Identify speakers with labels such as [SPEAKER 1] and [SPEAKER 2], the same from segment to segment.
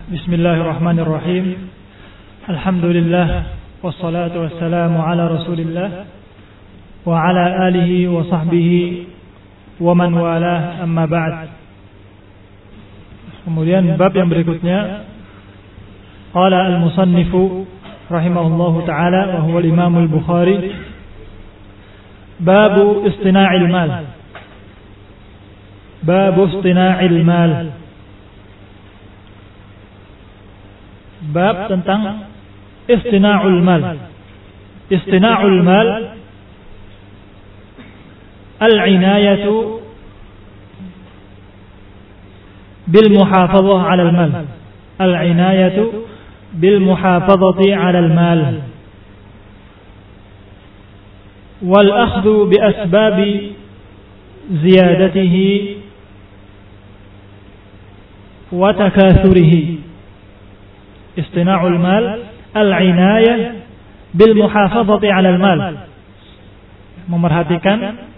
[SPEAKER 1] Bismillahirrahmanirrahim. Alhamdulillah wassalatu wassalamu ala Rasulillah wa ala alihi wa sahbihi wa man walah, amma ba'd. Kemudian bab yang berikutnya, qala al-musannifu rahimahullahu ta'ala wa huwa al-Imam al-Bukhari, babu istina'il mal. Babu istina'il mal. Bab tentang istina'ul mal. Istina'ul mal al-inayatu bil muhafazah 'ala al-mal. Al-inayatu bil muhafazati 'ala al-mal wal akhdhu bi asbabi ziyadatihi wa takathurihi. Istina'ul mal al-inayah bil muhafazati 'ala al-mal. Memerhatikan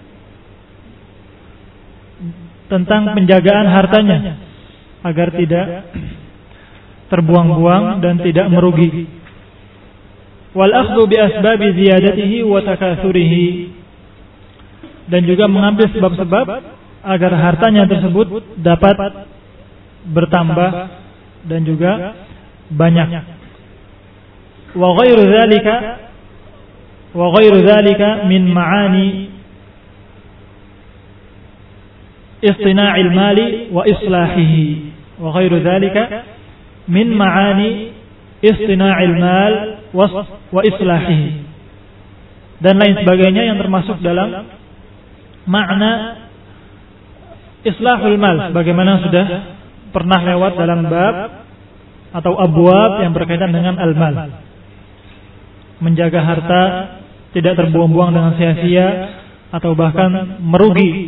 [SPEAKER 1] tentang penjagaan hartanya agar tidak terbuang-buang dan tidak merugi. Wal akhdhu bi asbabi ziyadatihi wa takathurihi, dan juga mengambil sebab-sebab agar hartanya tersebut dapat bertambah dan juga banyak. Wa ghairu dzalika min ma'ani istina'il mali wa islahihi. Wa ghairu dzalika min ma'ani istina'il mal wa islahihi, dan lain sebagainya yang termasuk dalam makna islahul mal, bagaimana sudah pernah lewat dalam bab atau abwab yang berkaitan dengan al-mal. Menjaga harta tidak terbuang-buang dengan sia-sia atau bahkan merugi,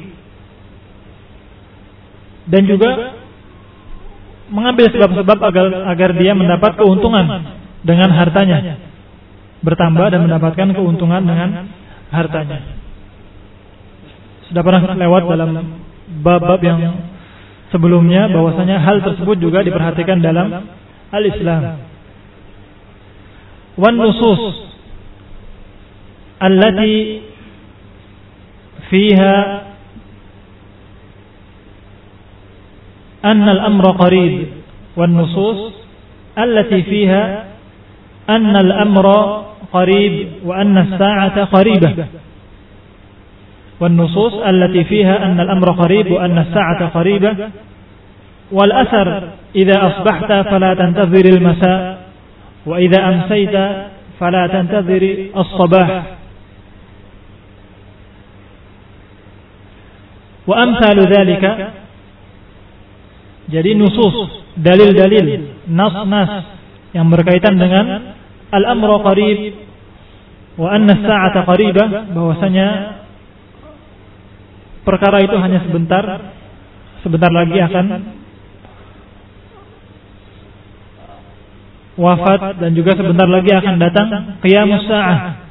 [SPEAKER 1] dan juga mengambil sebab-sebab agar dia mendapat keuntungan dengan hartanya, bertambah dan mendapatkan keuntungan dengan hartanya. Sudah pernah lewat dalam bab-bab yang sebelumnya bahwasanya hal tersebut juga diperhatikan dalam al-Islam. Wan nusus allati fiha anna al-amra qarib, wan nusus allati fiha anna al-amra qarib wa anna as-sa'ata qaribah. Wan nusus allati fiha anna al-amra qarib wa anna as-sa'ata qaribah. Wal asar idza asbahta fala tantazir al-masa wa idza amsayta fala tantazir as-sabah. Wa amsalu dzalika. Jadi nusus, dalil-dalil, nas-nas yang berkaitan dengan al-amru qarib wa anna as-sa'ata qaribah, bahwasanya perkara itu hanya sebentar lagi akan wafat, dan juga sebentar lagi akan datang qiyamus sa'ah.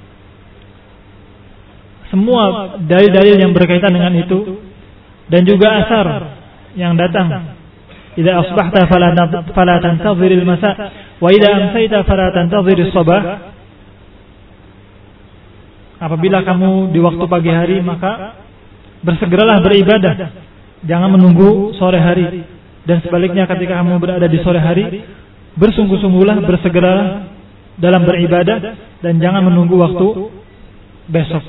[SPEAKER 1] Semua dalil-dalil yang berkaitan dengan itu, dan juga asar yang datang. Idza asbahta fala tantazir al-masa wa idza amsayta fala tantazir as-sabah. Apabila kamu di waktu pagi hari, maka bersegeralah beribadah, jangan menunggu sore hari. Dan sebaliknya, ketika kamu berada di sore hari, bersungguh-sungguhlah, bersegeralah dalam beribadah, dan jangan menunggu waktu besok.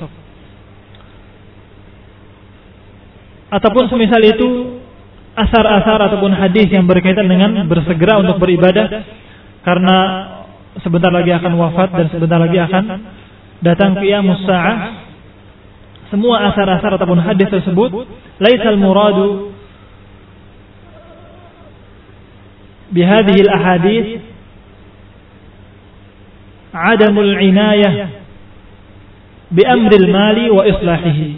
[SPEAKER 1] Ataupun semisal itu asar-asar ataupun hadis yang berkaitan dengan bersegera untuk beribadah, karena sebentar lagi akan wafat dan sebentar lagi akan datang qiyamus sa'ah. Semua asar-asar ataupun hadis tersebut laisal muradu bihadhihi al-ahadits adamul inayah bi amril mali wa islahihi.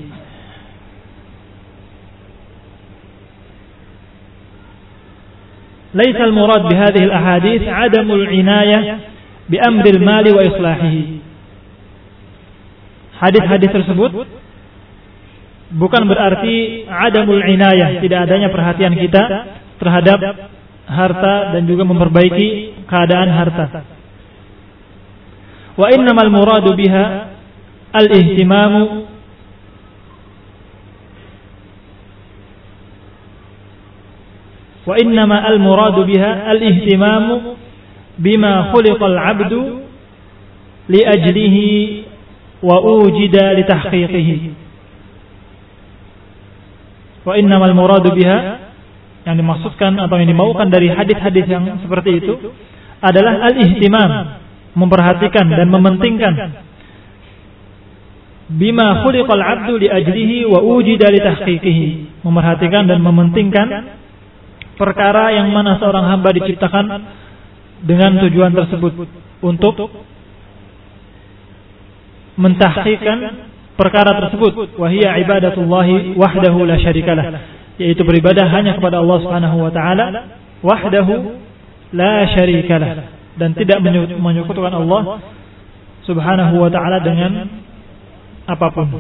[SPEAKER 1] ليس المراد بهذه الأحاديث عدم العناية بأمر المال وإصلاحه. Hadis-hadis tersebut bukan berarti adamul inayah, tidak adanya perhatian kita terhadap harta dan juga memperbaiki keadaan harta. Wa innamal muradu biha al-ihtimamu bima khuliqal 'abdu li ajlihi wa ujida li tahqiqihi. Wa innamal muradu biha, yang dimaksudkan atau yang dimaukan dari hadis-hadis yang seperti itu adalah al-ihtimam, memperhatikan dan mementingkan bima khuliqal 'abdu li ajlihi wa ujida li tahqiqihi, memperhatikan dan mementingkan perkara yang mana seorang hamba diciptakan dengan tujuan tersebut, untuk mentahqiqkan perkara tersebut, wa hiya ibadatullahi wahdahu la syarikalah, yaitu beribadah hanya kepada Allah Subhanahu wa taala wahdahu la syarikalah, dan tidak menyekutukan Allah Subhanahu wa taala dengan apapun.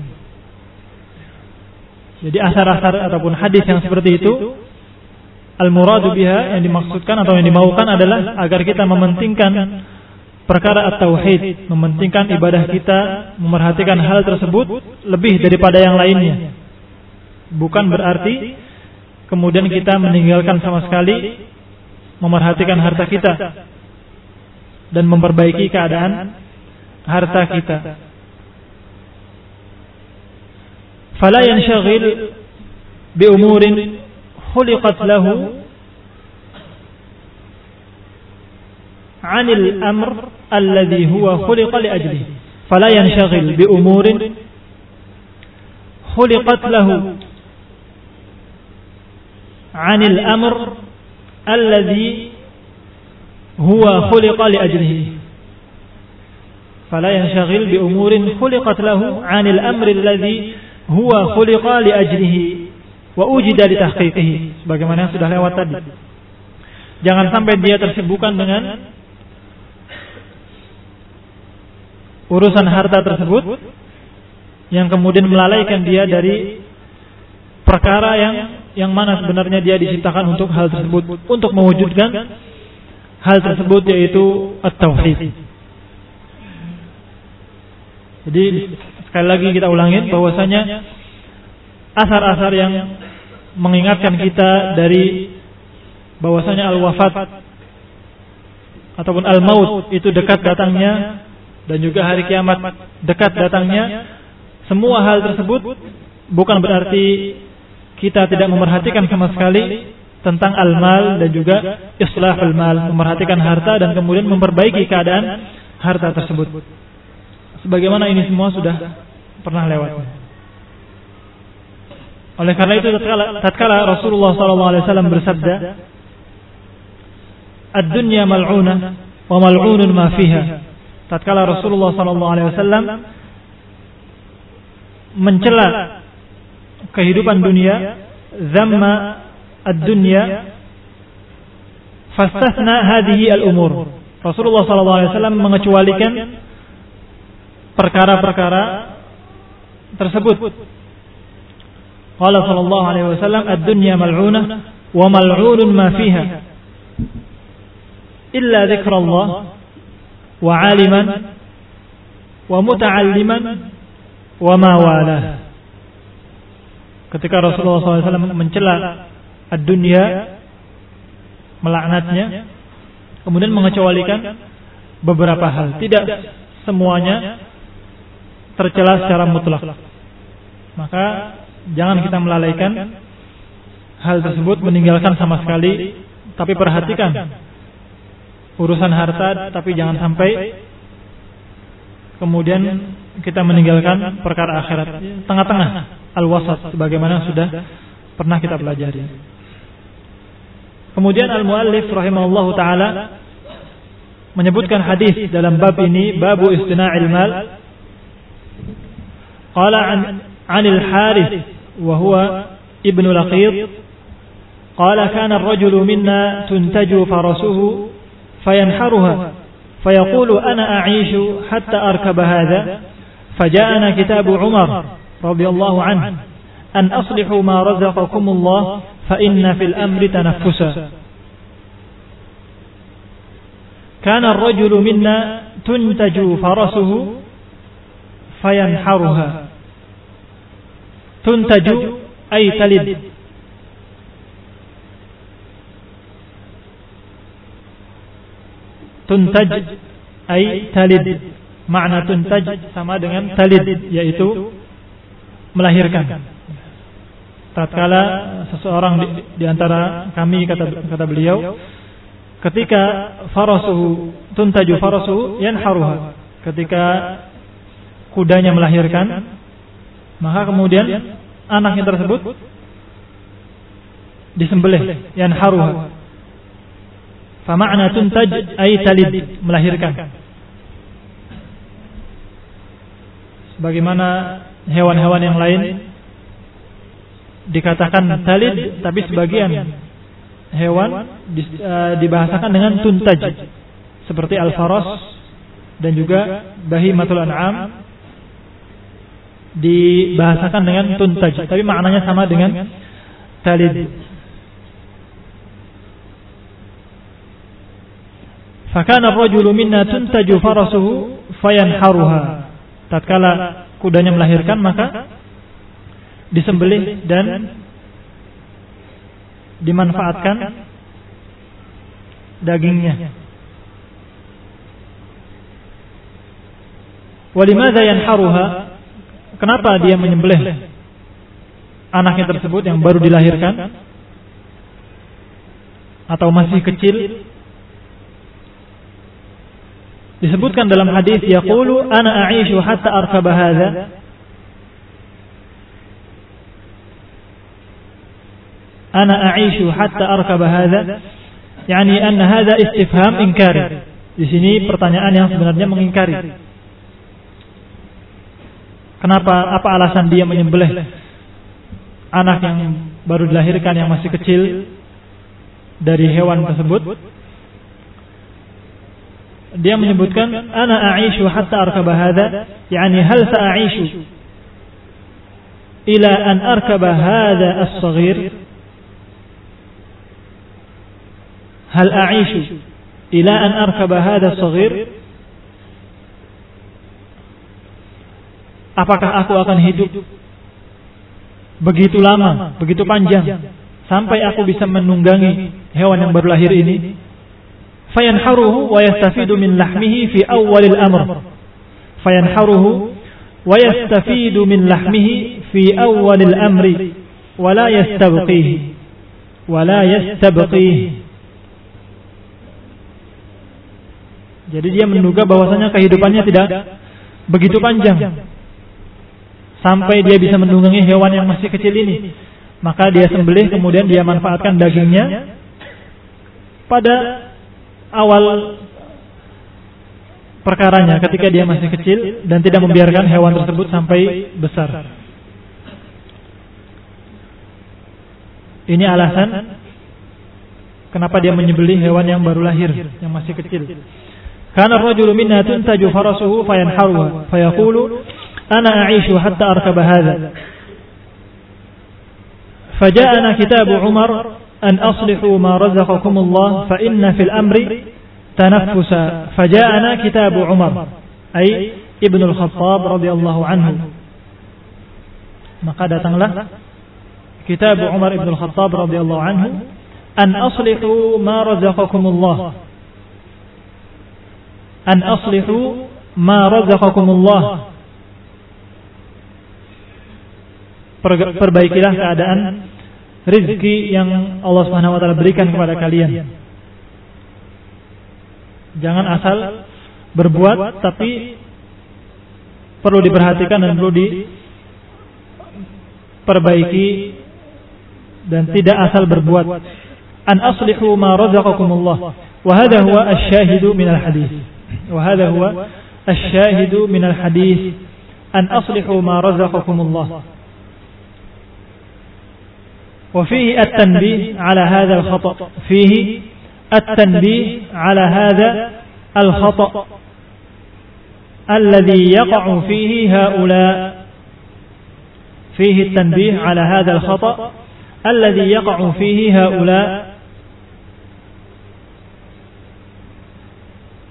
[SPEAKER 1] Jadi asar-asar ataupun hadis yang seperti itu, al-muradu biha, yang dimaksudkan atau yang dimaukan adalah agar kita mementingkan perkara at-tauhid, mementingkan ibadah kita, memerhatikan hal tersebut lebih daripada yang lainnya. Bukan berarti kemudian kita meninggalkan sama sekali memerhatikan harta kita dan memperbaiki keadaan harta kita. Fala yanshagil bi umurin khuliqat lahu 'anil amr alladhi huwa khuliqa li ajlihi. Fala yanshagil bi umurin khuliqat lahu 'anil amr alladhi huwa khuliqa li ajlihi. Fala yanshagil bi umurin khuliqat lahu 'anil amri alladhi huwa khuliqa li ajlihi wa ujida li tahqiqihi, sebagaimana yang sudah lewat tadi. Jangan sampai dia tersibukkan dengan urusan harta tersebut yang kemudian melalaikan dia dari perkara yang mana sebenarnya dia diciptakan untuk hal tersebut, untuk mewujudkan hal tersebut, yaitu at-tauhid. Jadi sekali lagi kita ulangin bahwasanya asar-asar yang mengingatkan kita dari bahwasanya al-wafat ataupun al-maut itu dekat datangnya, dan juga hari kiamat dekat datangnya, semua hal tersebut bukan berarti kita tidak memerhatikan sama sekali tentang al-mal dan juga islahul mal, memerhatikan harta dan kemudian memperbaiki keadaan harta tersebut. Sebagaimana ini semua sudah pernah lewat. Oleh karena itu tatkala Rasulullah SAW bersabda, "Ad-dunya mal'unah wa mal'unun ma fiha." Tatkala Rasulullah SAW mencela kehidupan dunia, zamma ad-dunya, fastathna hadhihi al-umur. Rasulullah SAW mengecualikan perkara-perkara tersebut. Qala sallallahu alaihi wasallam, ad-dunya mal'unah wa mal'unun ma fiha illa dzikrullah wa 'aliman wa muta'alliman wa ma walah. Ketika Rasulullah SAW mencela ad-dunya, melaknatnya, kemudian mengecualikan beberapa hal, tidak semuanya tercela secara mutlak. Maka jangan kita melalaikan hal tersebut, meninggalkan sama sekali, tapi perhatikan urusan harta, tapi jangan sampai kemudian kita meninggalkan perkara akhirat. Tengah-tengah, al-wasat, sebagaimana sudah pernah kita pelajari. Kemudian al-muallif rahimahullahu taala menyebutkan hadis dalam bab ini, babu istina'il mal. Qala 'anil Harith wa huwa ibnu Laqit qala kana ar-rajulu minna tuntaju farasuhu fayanharuha fayaqulu ana a'ishu hatta arkaba hadha faja'ana kitabu Umar radhiyallahu anhu an aslihu ma razaqakumullah fa inna fil amri tanaffusa. kana ar-rajulu minna tuntaju farasuhu fayanharuha. Tuntaju ay talid. Tuntaj ay talid. Makna tuntaj sama dengan talid, yaitu melahirkan. Tatkala seseorang di antara kami, kata beliau, ketika farasuhu tuntaju farasuhu yanharuha, ketika kudanya melahirkan, maka kemudian anaknya tersebut disembelih, yanharuha. Fa ma'na tuntaj ay talid, melahirkan. Sebagaimana hewan-hewan yang lain dikatakan talid, tapi sebagian hewan dibahasakan dengan tuntaj, seperti al-faras dan juga bahimatul an'am dibahasakan dengan tuntaj, tapi maknanya sama dengan talid. Fakana ar-rajulu minna tuntaju farasuhu fayanharuha. Tatkala kudanya melahirkan, maka disembelih dan dimanfaatkan dagingnya. Walimadza yanharuha? Kenapa dia menyembelih anaknya tersebut yang baru dilahirkan atau masih kecil? Disebutkan dalam hadis, yaqulu ana a'ishu hatta arkaba hadza. Ana a'ishu hatta arkaba hadza, yani anna hadza istifham inkari. Di sini pertanyaan yang sebenarnya mengingkari. Kenapa? Apa alasan dia menyembelih anak yang baru dilahirkan yang masih kecil dari hewan tersebut? Dia menyebutkan ana a'ishu hatta arkaba hadza, yani hal sa'ishu ila an arkaba hadza as-saghir. Hal a'ishu ila an arkaba hadza as-saghir? Apakah aku akan hidup begitu lama, begitu panjang sampai aku bisa menunggangi hewan yang baru lahir ini? Fayanharuhu wa yastafidu min lahmihi fi awwalil amr. Fayanharuhu wa yastafidu min lahmihi fi awwalil amri wa la yastabqihi. Wa la yastabqihi. Jadi dia menduga bahwasanya kehidupannya tidak begitu panjang sampai dia bisa menunggangi hewan yang masih kecil ini. Maka dia sembelih, kemudian dia manfaatkan dagingnya pada awal perkaranya, ketika dia masih kecil, dan tidak membiarkan hewan tersebut sampai besar. Ini alasan kenapa dia menyembelih hewan yang baru lahir, yang masih kecil. Kana ar-rajulu minna tuntaju farasuhu fayanharuha fayaqulu ana a'ishu hatta arkaba hadha. Faja'ana kitabu Umar أن أصلحوا ما رزقكم الله فإن في الأمر تنفسا. فجاءنا كتاب عمر أي ابن الخطاب رضي الله عنه. maka datanglah kitab Umar ibn al-Khattab radhiyallahu anhu, an aslihu ma razaqakumullah, an aslihu ma razaqakumullah, perbaikilah keadaan rizki yang Allah Subhanahu wa taala berikan kepada kalian. Jangan asal berbuat, tapi perlu diperhatikan dan perlu diperbaiki, dan tidak asal berbuat. An aslihu ma razaqakumullah, wa hadha huwa asy-syahidu min al-hadis. Wa hadha huwa asy-syahidu min al-hadis. An aslihu ma razaqakumullah. وفيه التنبيه على هذا الخطأ، فيه التنبيه على هذا الخطأ الذي يقع فيه هؤلاء، فيه التنبيه على هذا الخطأ الذي يقع فيه هؤلاء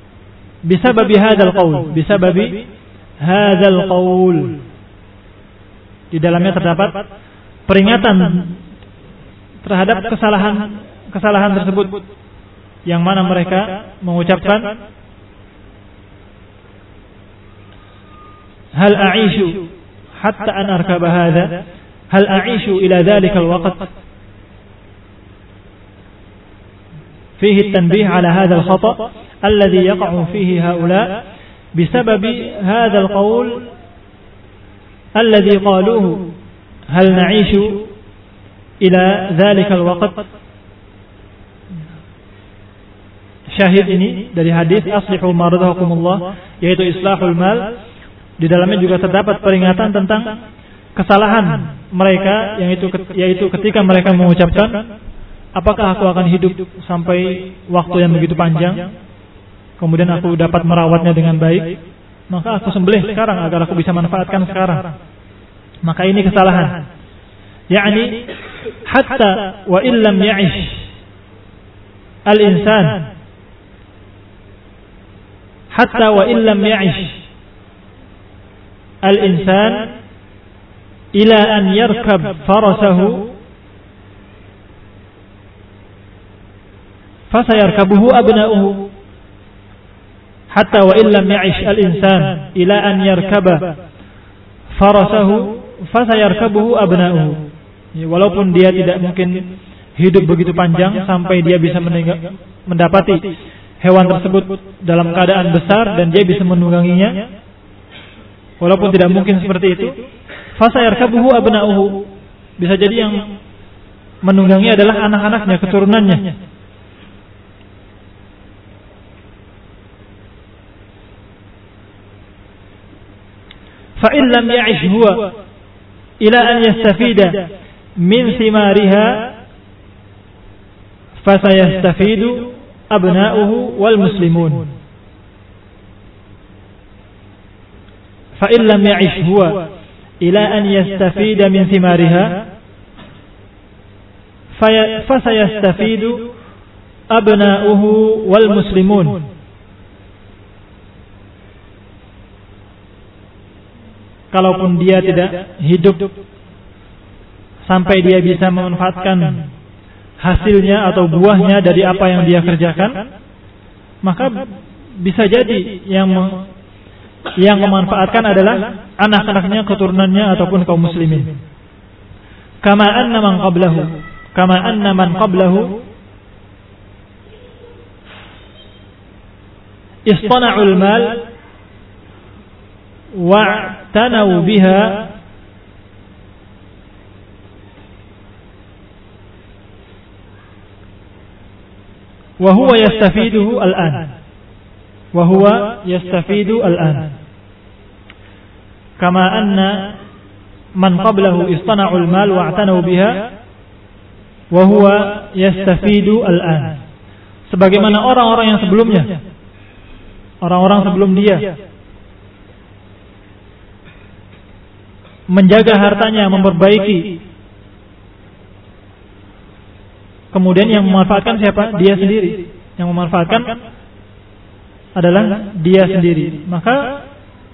[SPEAKER 1] bisababi hadzal qaul, bisababi hadzal qaul. Di dalamnya terdapat peringatan terhadap kesalahan tersebut, yang mana mereka mengucapkan hal a'ishu hatta an arkaba hadha, hal a'ishu ila dhalika alwaqt. فيه التنبيه على هذا الخطأ الذي يقع فيه هؤلاء بسبب هذا القول الذي قالوه هل نعيش إلى ذلك الوقت. Syahid ini dari hadis aslihu ma radhakumullah, yaitu islahul mal. Di dalamnya juga terdapat peringatan tentang kesalahan mereka, yaitu ketika mereka mengucapkan, apakah aku akan hidup sampai waktu yang begitu panjang, kemudian aku dapat merawatnya dengan baik, maka aku sembelih sekarang agar aku bisa manfaatkan sekarang. Maka ini kesalahan. Yani hatta wa illam ya'ish al-insan, hatta wa illam ya'ish al-insan ila an yarkab farasahu fasayarkabuhu abna'uhu, hatta wa illam ya'ish al-insan ila an yarkaba farasahu fasayarkabuhu abna'uhu. Walaupun dia tidak mungkin hidup begitu panjang sampai dia bisa mendapati hewan tersebut dalam keadaan besar dan dia bisa menungganginya, walaupun tidak mungkin seperti itu, fasayarkabuhu abna'uhu, bisa jadi yang menunggangi adalah anak-anaknya, keturunannya. فإن لم يعش هو إلى أن يستفيد من ثمارها فسيستفيد أبناؤه والمسلمون. فإن لم يعش هو إلى أن يستفيد من ثمارها فسيستفيد أبناؤه والمسلمون. Kalaupun dia tidak hidup sampai dia bisa memanfaatkan hasilnya atau buahnya dari apa yang dia kerjakan, maka bisa jadi yang memanfaatkan adalah anak-anaknya, keturunannya ataupun kaum muslimin. Kama anna man qablahu istana'ul mal wa'tanau biha wa huwa yastafiduhu al-an kama anna man qablahu istana'ul mal wa'tanau biha wa huwa yastafidu al-an, sebagaimana orang-orang yang sebelumnya, orang-orang sebelum dia menjaga hartanya, memperbaiki, kemudian yang memanfaatkan siapa? Dia sendiri. Yang memanfaatkan adalah dia sendiri. Maka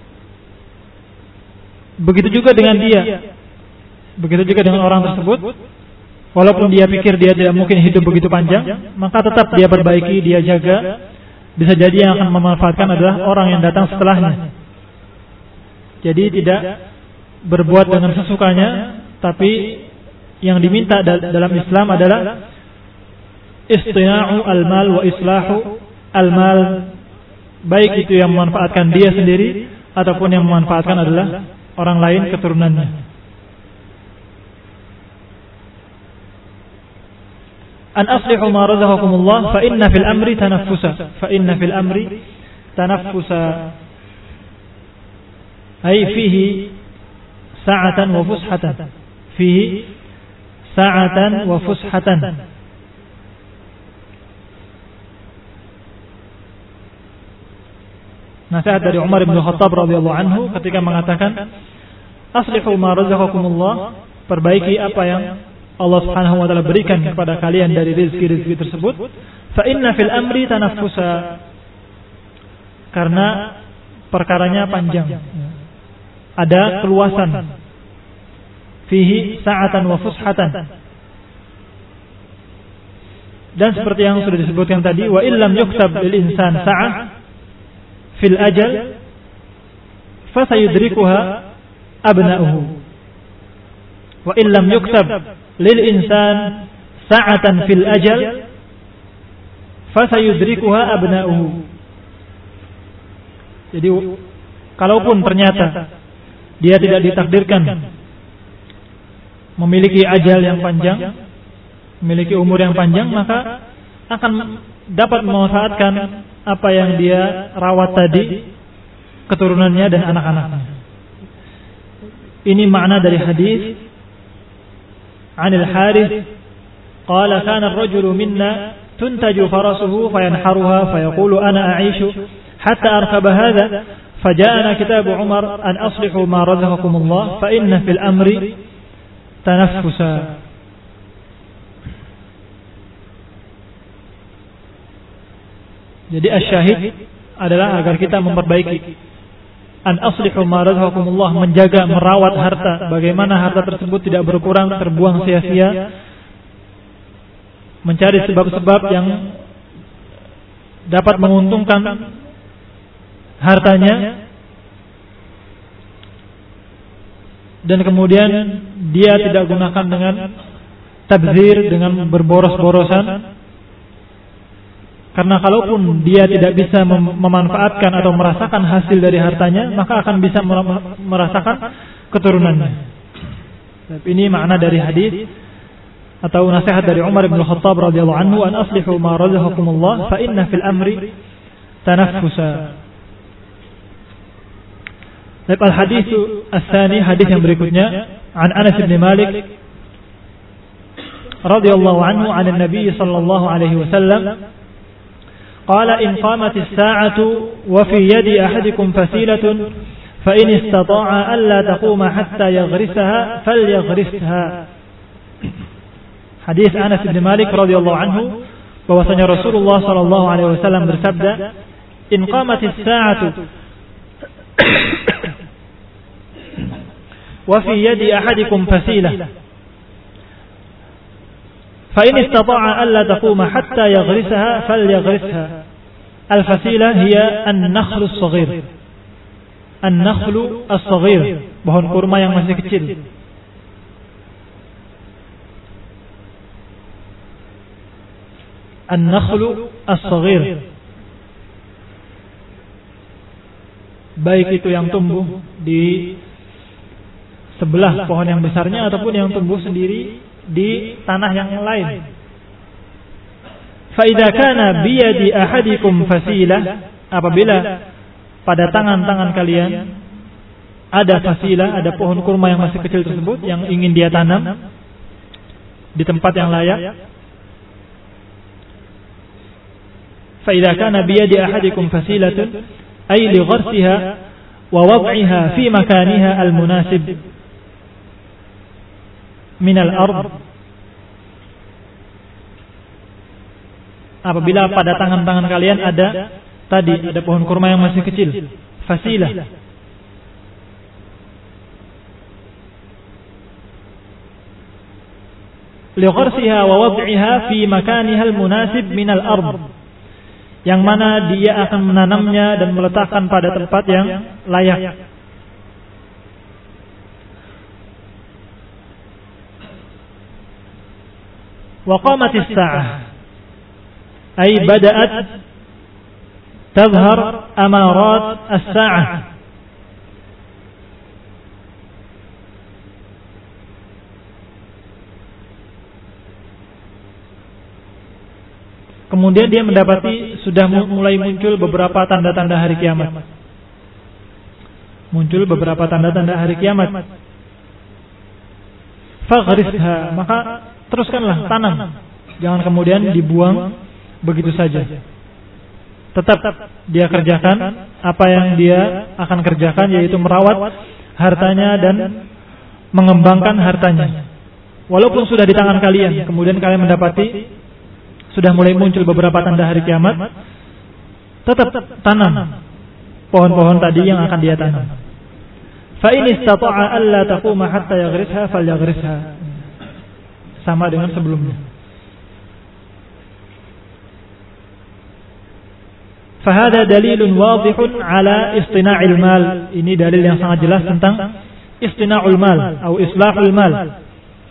[SPEAKER 1] begitu juga dengan dia, begitu juga dengan orang tersebut. Walaupun dia pikir dia tidak mungkin hidup begitu panjang, maka tetap dia perbaiki, dia jaga. Bisa jadi yang akan memanfaatkan adalah orang yang datang setelahnya. Jadi tidak berbuat dengan sesukanya, tapi yang diminta dalam Islam adalah istina'u al-mal wa islahu al-mal, baik itu yang memanfaatkan dia sendiri ataupun yang memanfaatkan adalah orang lain, keturunannya. An aslihu ma razaqakumullah fa inna fil amri tanaffusa ay fihi sa'atan wa fushatan, fihi sa'atan wa fushatan. Nasihat dari Umar bin Khattab radhiyallahu anhu ketika mengatakan aslihu ma razaqakumullah, perbaiki apa yang Allah Subhanahu wa taala berikan kepada kalian dari rezeki-rezeki tersebut. Fa inna fil amri tanaffusa, karena perkaranya panjang, ada keluasan, fihi sa'atan wa fushatan. Dan seperti yang sudah disebutkan tadi, wa illam yuktab lil insan sa'ah fil ajal fa sayudrikuha abna'uhu. Wa illam yuktab lil insan sa'atan fil ajal fa sayudrikuha abna'uhu. Jadi kalaupun ternyata dia tidak ditakdirkan memiliki ajal yang panjang, memiliki umur yang panjang, maka akan dapat memanfaatkan apa yang dia rawat tadi, keturunannya dan anak-anaknya. Ini makna dari hadis Anil Harith qala kana ar-rajulu minna tuntaju farasuhu fayanharuha fayaqulu ana a'ishu hatta arkaba hadha faja'ana kitab Umar an aslihu ma razaqakumullah fa inna fil amri tanaffusa. Jadi asyahid adalah agar kita memperbaiki an aslihu ma razaqakumullah, menjaga, merawat harta, bagaimana harta tersebut tidak berkurang, terbuang sia-sia, mencari sebab-sebab yang dapat menguntungkan hartanya, dan kemudian dia tidak gunakan dengan tabzir, dengan berboros-borosan. Karena kalaupun dia tidak bisa memanfaatkan atau merasakan hasil dari hartanya, maka akan bisa merasakan keturunannya. Ini makna dari hadis atau nasihat dari Umar bin Khattab radhiyallahu anhu, an aslihu ma razaqakumullah fa inna fil amri tanaffusa. Al-hadits ats-tsani, hadis yang berikutnya, an Anas bin Malik radhiyallahu anhu 'an an-nabiy sallallahu alaihi wasallam qala in qamat as-sa'atu wa fi yadi ahadikum fasilatun fa in istata'a alla taquma hatta yaghrisaha falyaghrisha. Hadis Anas bin Malik radhiyallahu anhu bahwasanya Rasulullah sallallahu alaihi wasallam bersabda, in qamat as-sa'atu wa fi yadi ahadikum fasilah fa in istata'a alla taquma hatta yaghrisaha falyaghrisha. Al-fasilah hiya an-nakhlu as-saghir. An-nakhlu as-saghir, pohon kurma yang masih kecil. An-nakhlu as-saghir, baik itu yang tumbuh di sebelah pohon yang besarnya ataupun yang tumbuh sendiri di tanah yang lain. Fa idza kana bi yadi ahadikum fasilah, apabila pada tangan-tangan kalian ada fasilah, ada pohon kurma yang masih kecil tersebut yang ingin dia tanam di tempat yang layak. Fa idza kana bi yadi ahadikum fasilatun ay li gharsiha wa wad'iha fi makaniha al-munasib min al-ard. Apabila pada tangan-tangan kalian ada pohon kurma yang masih kecil, fasilah, li gharsiha wa wad'iha fi makaniha al-munasib min al-ard, yang mana dia akan menanamnya dan meletakkan pada tempat yang layak. Wa qamatis sa'ah ay bada'at tadhhar amarat as-sa'ah. Kemudian dia mendapati sudah mulai muncul beberapa tanda-tanda hari kiamat. Muncul beberapa tanda-tanda hari kiamat. Faghrisha, maka teruskanlah tanam. Jangan kemudian dibuang begitu saja. Tetap dia kerjakan apa yang dia akan kerjakan, yaitu merawat hartanya dan mengembangkan hartanya. Walaupun sudah di tangan kalian, kemudian kalian mendapati sudah mulai muncul beberapa tanda hari kiamat, tetap tanam pohon-pohon tadi yang akan dia tanam. Fa in istata'a alla taquma hatta yaghrisha falyaghrisha. Sama dengan sebelumnya. Fahada dalilun wadihun ala istina'il mal. Ini dalil yang sangat jelas tentang istina'ul mal atau islahul mal.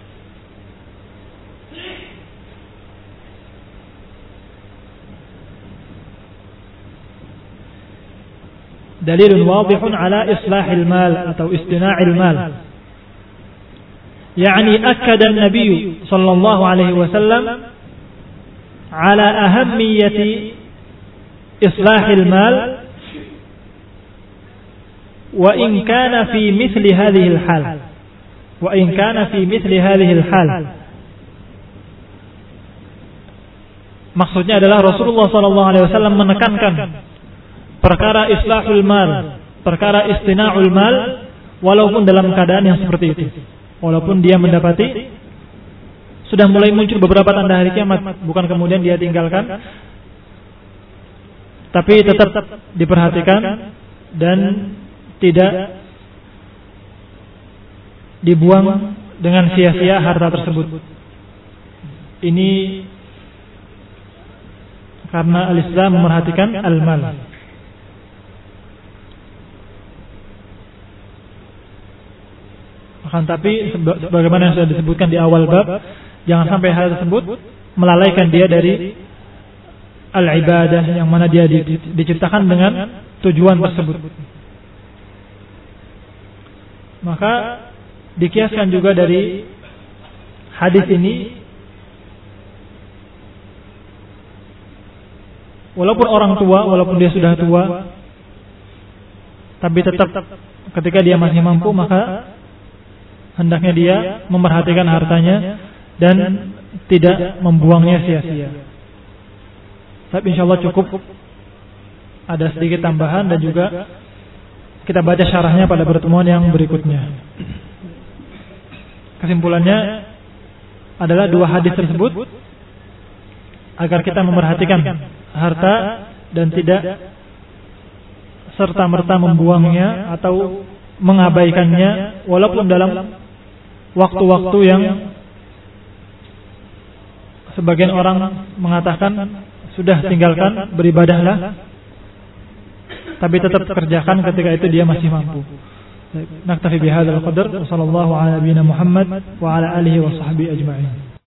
[SPEAKER 1] Dalilun wadihun ala islahil mal atau istina'il mal. Yani akkada an-nabiy sallallahu alaihi wasallam ala ahammiyati islahil mal wa in kana fi mithli hadhihi al-hal. Wa in kana fi mithli hadhihi al-hal. Maksudnya adalah Rasulullah sallallahu alaihi wasallam menekankan perkara islahul mal, perkara istina'ul mal, walaupun dalam keadaan yang seperti itu. Walaupun dia mendapati sudah mulai muncul beberapa tanda hari kiamat, bukan kemudian dia tinggalkan, tapi tetap diperhatikan dan tidak dibuang dengan sia-sia harta tersebut. Ini karena al-Islam memerhatikan al-mal. Akan tapi sebagaimana yang sudah disebutkan di awal bab, jangan sampai hal tersebut melalaikan dia dari al-ibadah yang mana dia diciptakan dengan tujuan tersebut. Maka dikiaskan juga dari hadis ini, walaupun orang tua, walaupun dia sudah tua, tapi tetap ketika dia masih mampu, maka hendaknya dia memperhatikan hartanya dan tidak membuangnya sia-sia. Tapi insyaallah cukup ada sedikit tambahan dan juga kita baca syarahnya pada pertemuan yang berikutnya. Kesimpulannya adalah dua hadis tersebut agar kita memperhatikan harta dan tidak serta-merta membuangnya atau mengabaikannya walaupun dalam waktu-waktu yang sebagian orang mengatakan sudah tinggalkan, beribadahlah, tapi tetap kerjakan ketika itu dia masih mampu. Naktafi bihadzal qadar wa sallallahu ala nabiyyina Muhammad wa ala alihi wa sahbihi ajma'in.